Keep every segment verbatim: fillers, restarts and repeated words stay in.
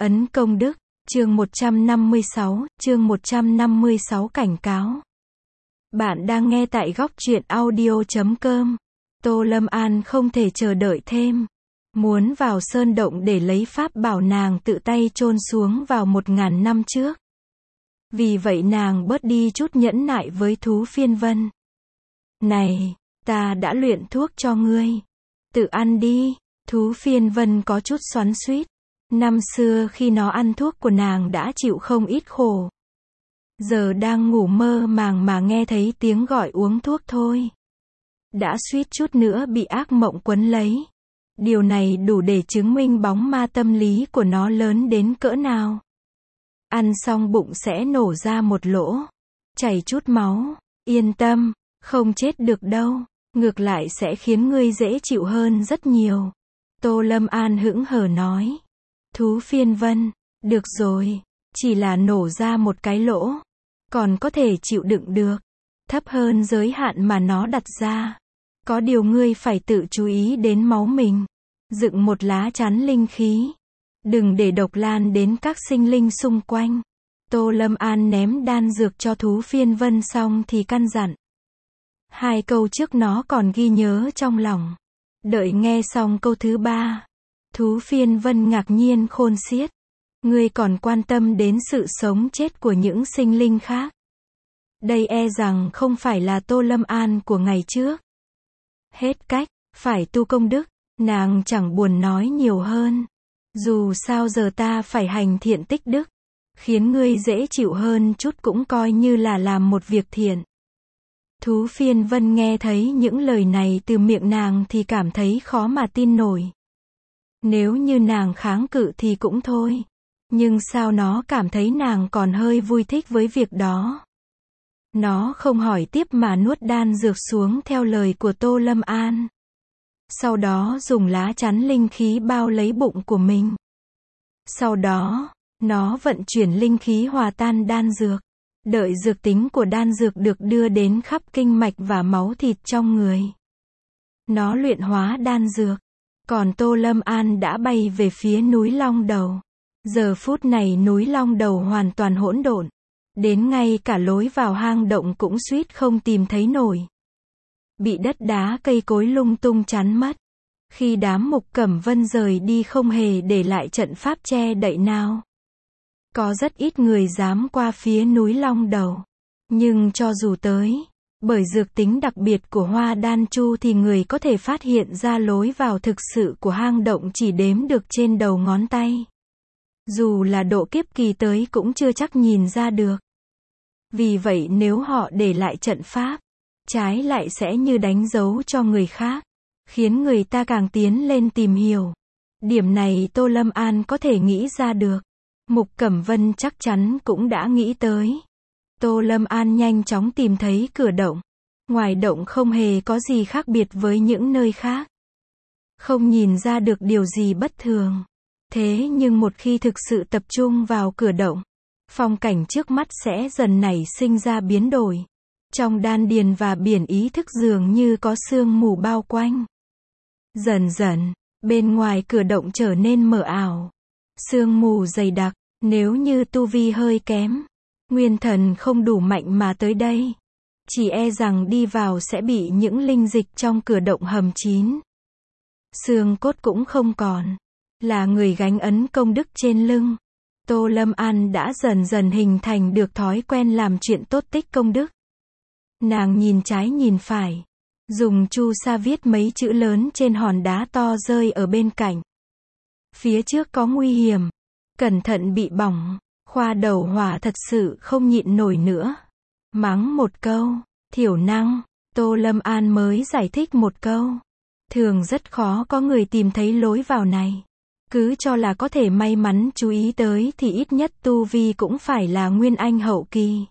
Ấn công đức, chương một trăm năm mươi sáu, chương một trăm năm mươi sáu cảnh cáo. Bạn đang nghe tại góc truyện audio chấm com. Tô Lâm An không thể chờ đợi thêm. Muốn vào sơn động để lấy pháp bảo nàng tự tay chôn xuống vào một ngàn năm trước. Vì vậy nàng bớt đi chút nhẫn nại với thú phiên vân. Này, ta đã luyện thuốc cho ngươi. Tự ăn đi. Thú phiên vân có chút xoắn xuýt. Năm xưa khi nó ăn thuốc của nàng đã chịu không ít khổ. Giờ đang ngủ mơ màng mà nghe thấy tiếng gọi uống thuốc thôi. Đã suýt chút nữa bị ác mộng quấn lấy. Điều này đủ để chứng minh bóng ma tâm lý của nó lớn đến cỡ nào. Ăn xong bụng sẽ nổ ra một lỗ. Chảy chút máu. Yên tâm, không chết được đâu. Ngược lại sẽ khiến ngươi dễ chịu hơn rất nhiều. Tô Lâm An hững hờ nói. Thú phiên vân, được rồi, chỉ là nổ ra một cái lỗ. Còn có thể chịu đựng được. Thấp hơn giới hạn mà nó đặt ra. Có điều ngươi phải tự chú ý đến máu mình. Dựng một lá chắn linh khí. Đừng để độc lan đến các sinh linh xung quanh. Tô Lâm An ném đan dược cho thú phiên vân xong thì căn dặn. Hai câu trước nó còn ghi nhớ trong lòng. Đợi nghe xong câu thứ ba. Thú phiên vân ngạc nhiên khôn xiết. Ngươi còn quan tâm đến sự sống chết của những sinh linh khác. Đây e rằng không phải là Tô Lâm An của ngày trước. Hết cách, phải tu công đức. Nàng chẳng buồn nói nhiều hơn. Dù sao giờ ta phải hành thiện tích đức. Khiến ngươi dễ chịu hơn chút cũng coi như là làm một việc thiện. Thú phiên vân nghe thấy những lời này từ miệng nàng thì cảm thấy khó mà tin nổi. Nếu như nàng kháng cự thì cũng thôi. Nhưng sao nó cảm thấy nàng còn hơi vui thích với việc đó. Nó không hỏi tiếp mà nuốt đan dược xuống theo lời của Tô Lâm An. Sau đó dùng lá chắn linh khí bao lấy bụng của mình. Sau đó, nó vận chuyển linh khí hòa tan đan dược. Đợi dược tính của đan dược được đưa đến khắp kinh mạch và máu thịt trong người. Nó luyện hóa đan dược. Còn Tô Lâm An đã bay về phía núi Long Đầu. Giờ phút này núi Long Đầu hoàn toàn hỗn độn. Đến ngay cả lối vào hang động cũng suýt không tìm thấy nổi. Bị đất đá cây cối lung tung chắn mất. Khi đám Mục Cẩm Vân rời đi không hề để lại trận pháp che đậy nào. Có rất ít người dám qua phía núi Long Đầu. Nhưng cho dù tới, bởi dược tính đặc biệt của hoa đan chu thì người có thể phát hiện ra lối vào thực sự của hang động chỉ đếm được trên đầu ngón tay. Dù là độ kiếp kỳ tới cũng chưa chắc nhìn ra được. Vì vậy nếu họ để lại trận pháp, trái lại sẽ như đánh dấu cho người khác, khiến người ta càng tiến lên tìm hiểu. Điểm này Tô Lâm An có thể nghĩ ra được. Mục Cẩm Vân chắc chắn cũng đã nghĩ tới. Tô Lâm An nhanh chóng tìm thấy cửa động. Ngoài động không hề có gì khác biệt với những nơi khác. Không nhìn ra được điều gì bất thường. Thế nhưng một khi thực sự tập trung vào cửa động, phong cảnh trước mắt sẽ dần nảy sinh ra biến đổi. Trong đan điền và biển ý thức dường như có sương mù bao quanh. Dần dần, bên ngoài cửa động trở nên mờ ảo. Sương mù dày đặc, nếu như tu vi hơi kém, nguyên thần không đủ mạnh mà tới đây, chỉ e rằng đi vào sẽ bị những linh dịch trong cửa động hầm chín. Xương cốt cũng không còn, là người gánh ấn công đức trên lưng. Tô Lâm An đã dần dần hình thành được thói quen làm chuyện tốt tích công đức. Nàng nhìn trái nhìn phải, dùng chu sa viết mấy chữ lớn trên hòn đá to rơi ở bên cạnh. Phía trước có nguy hiểm, cẩn thận bị bỏng. Khoa đầu hỏa thật sự không nhịn nổi nữa. Mắng một câu, thiểu năng, Tô Lâm An mới giải thích một câu. Thường rất khó có người tìm thấy lối vào này. Cứ cho là có thể may mắn chú ý tới thì ít nhất tu vi cũng phải là nguyên anh hậu kỳ.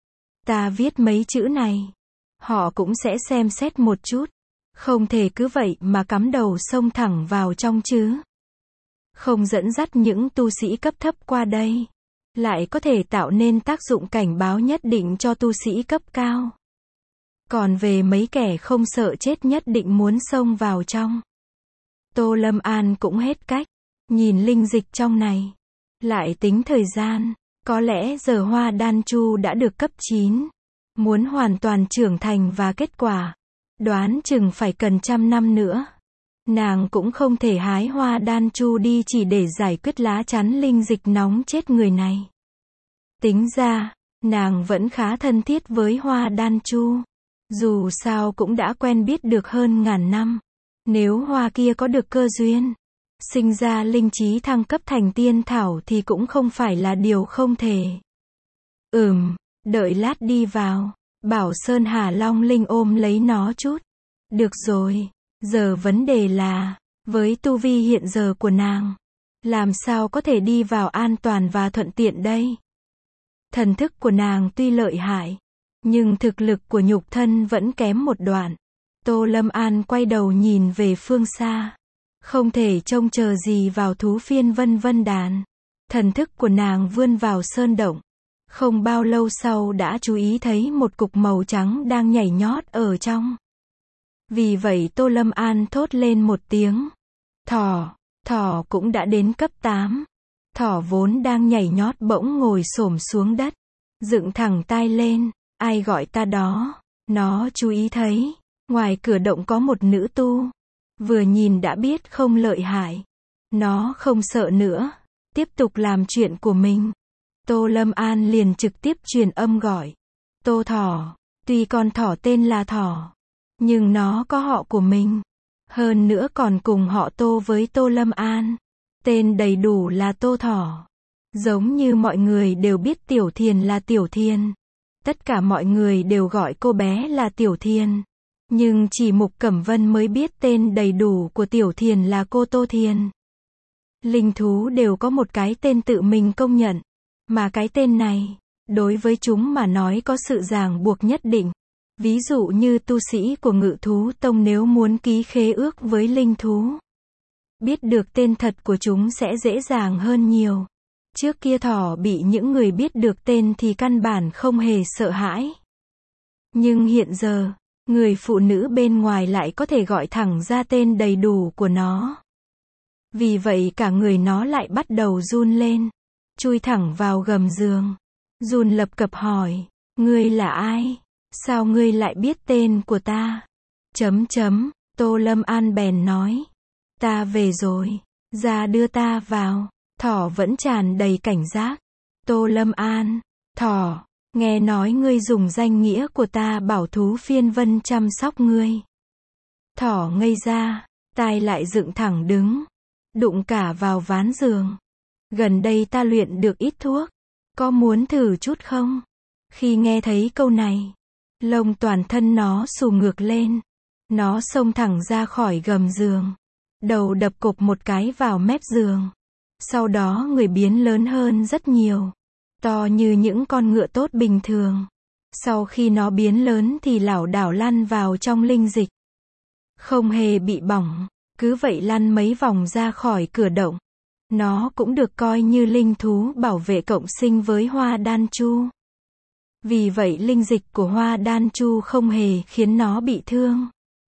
Ta viết mấy chữ này, họ cũng sẽ xem xét một chút. Không thể cứ vậy mà cắm đầu xông thẳng vào trong chứ. Không dẫn dắt những tu sĩ cấp thấp qua đây, lại có thể tạo nên tác dụng cảnh báo nhất định cho tu sĩ cấp cao. Còn về mấy kẻ không sợ chết nhất định muốn xông vào trong. Tô Lâm An cũng hết cách. Nhìn linh dịch trong này. Lại tính thời gian, có lẽ giờ hoa đan chu đã được cấp chín. Muốn hoàn toàn trưởng thành và kết quả, đoán chừng phải cần trăm năm nữa. Nàng cũng không thể hái hoa đan chu đi chỉ để giải quyết lá chắn linh dịch nóng chết người này. Tính ra, nàng vẫn khá thân thiết với hoa đan chu. Dù sao cũng đã quen biết được hơn ngàn năm. Nếu hoa kia có được cơ duyên, sinh ra linh trí thăng cấp thành tiên thảo thì cũng không phải là điều không thể. Ừm, đợi lát đi vào, bảo Sơn Hà Long Linh ôm lấy nó chút. Được rồi, giờ vấn đề là, với tu vi hiện giờ của nàng, làm sao có thể đi vào an toàn và thuận tiện đây? Thần thức của nàng tuy lợi hại, nhưng thực lực của nhục thân vẫn kém một đoạn. Tô Lâm An quay đầu nhìn về phương xa. Không thể trông chờ gì vào thú phiên vân vân đàn. Thần thức của nàng vươn vào sơn động. Không bao lâu sau đã chú ý thấy một cục màu trắng đang nhảy nhót ở trong. Vì vậy Tô Lâm An thốt lên một tiếng. Thỏ, thỏ cũng đã đến cấp tám. Thỏ vốn đang nhảy nhót bỗng ngồi xổm xuống đất. Dựng thẳng tai lên, ai gọi ta đó? Nó chú ý thấy, ngoài cửa động có một nữ tu. Vừa nhìn đã biết không lợi hại. Nó không sợ nữa, tiếp tục làm chuyện của mình. Tô Lâm An liền trực tiếp truyền âm gọi. Tô thỏ, tuy con thỏ tên là thỏ, nhưng nó có họ của mình. Hơn nữa còn cùng họ Tô với Tô Lâm An. Tên đầy đủ là Tô Thỏ. Giống như mọi người đều biết Tiểu Thiền là Tiểu Thiên. Tất cả mọi người đều gọi cô bé là Tiểu Thiên. Nhưng chỉ Mục Cẩm Vân mới biết tên đầy đủ của Tiểu Thiền là cô Tô Thiên. Linh thú đều có một cái tên tự mình công nhận. Mà cái tên này, đối với chúng mà nói có sự ràng buộc nhất định. Ví dụ như tu sĩ của Ngự Thú Tông nếu muốn ký khế ước với linh thú, biết được tên thật của chúng sẽ dễ dàng hơn nhiều. Trước kia thỏ bị những người biết được tên thì căn bản không hề sợ hãi. Nhưng hiện giờ, người phụ nữ bên ngoài lại có thể gọi thẳng ra tên đầy đủ của nó. Vì vậy cả người nó lại bắt đầu run lên, chui thẳng vào gầm giường. Run lập cập hỏi, ngươi là ai? Sao ngươi lại biết tên của ta? Chấm chấm, Tô Lâm An bèn nói. Ta về rồi, ra đưa ta vào. Thỏ vẫn tràn đầy cảnh giác. Tô Lâm An, thỏ, nghe nói ngươi dùng danh nghĩa của ta bảo thú phiên vân chăm sóc ngươi. Thỏ ngây ra, tai lại dựng thẳng đứng, đụng cả vào ván giường. Gần đây ta luyện được ít thuốc, có muốn thử chút không? Khi nghe thấy câu này, lông toàn thân nó xù ngược lên. Nó xông thẳng ra khỏi gầm giường, đầu đập cộp một cái vào mép giường. Sau đó người biến lớn hơn rất nhiều, to như những con ngựa tốt bình thường. Sau khi nó biến lớn thì lảo đảo lăn vào trong linh dịch. Không hề bị bỏng, cứ vậy lăn mấy vòng ra khỏi cửa động. Nó cũng được coi như linh thú bảo vệ cộng sinh với hoa đan chu. Vì vậy linh dịch của hoa đan chu không hề khiến nó bị thương.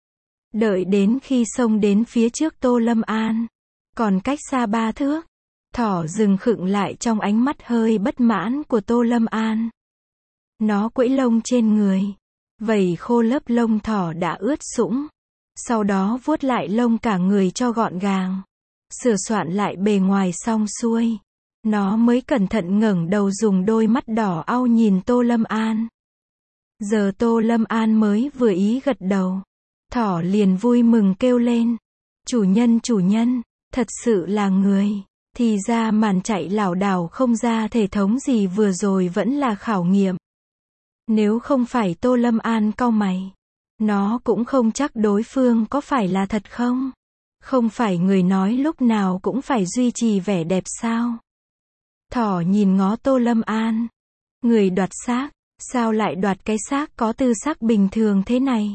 Đợi đến khi xông đến phía trước Tô Lâm An, còn cách xa ba thước, thỏ dừng khựng lại trong ánh mắt hơi bất mãn của Tô Lâm An. Nó quẫy lông trên người, vẩy khô lớp lông thỏ đã ướt sũng. Sau đó vuốt lại lông cả người cho gọn gàng. Sửa soạn lại bề ngoài xong xuôi. Nó mới cẩn thận ngẩng đầu dùng đôi mắt đỏ au nhìn Tô Lâm An. Giờ Tô Lâm An mới vừa ý gật đầu. Thỏ liền vui mừng kêu lên. Chủ nhân chủ nhân, thật sự là người. Thì ra màn chạy lảo đảo không ra thể thống gì vừa rồi vẫn là khảo nghiệm. Nếu không phải Tô Lâm An cau mày, nó cũng không chắc đối phương có phải là thật không. Không phải người nói lúc nào cũng phải duy trì vẻ đẹp sao. Thỏ nhìn ngó Tô Lâm An. Người đoạt xác, sao lại đoạt cái xác có tư sắc bình thường thế này?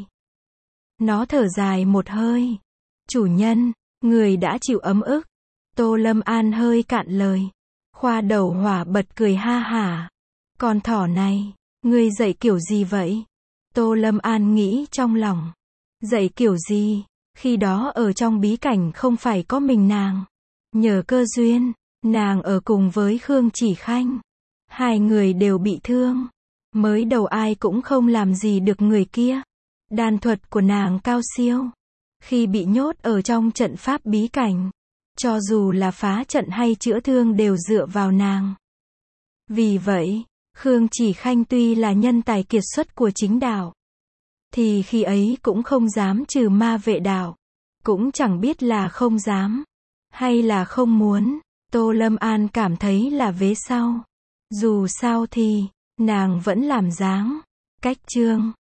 Nó thở dài một hơi. Chủ nhân, người đã chịu ấm ức. Tô Lâm An hơi cạn lời. Khoa đầu hỏa bật cười ha hả. Con thỏ này, ngươi dạy kiểu gì vậy? Tô Lâm An nghĩ trong lòng. Dạy kiểu gì? Khi đó ở trong bí cảnh không phải có mình nàng. Nhờ cơ duyên, Nàng ở cùng với Khương Chỉ Khanh. Hai người đều bị thương. Mới đầu ai cũng không làm gì được người kia. Đan thuật của nàng cao siêu. Khi bị nhốt ở trong trận pháp bí cảnh, cho dù là phá trận hay chữa thương đều dựa vào nàng. Vì vậy, Khương Chỉ Khanh tuy là nhân tài kiệt xuất của chính đạo, thì khi ấy cũng không dám trừ ma vệ đạo. Cũng chẳng biết là không dám, hay là không muốn. Tô Lâm An cảm thấy là vế sau. Dù sao thì, nàng vẫn làm dáng. Cách chương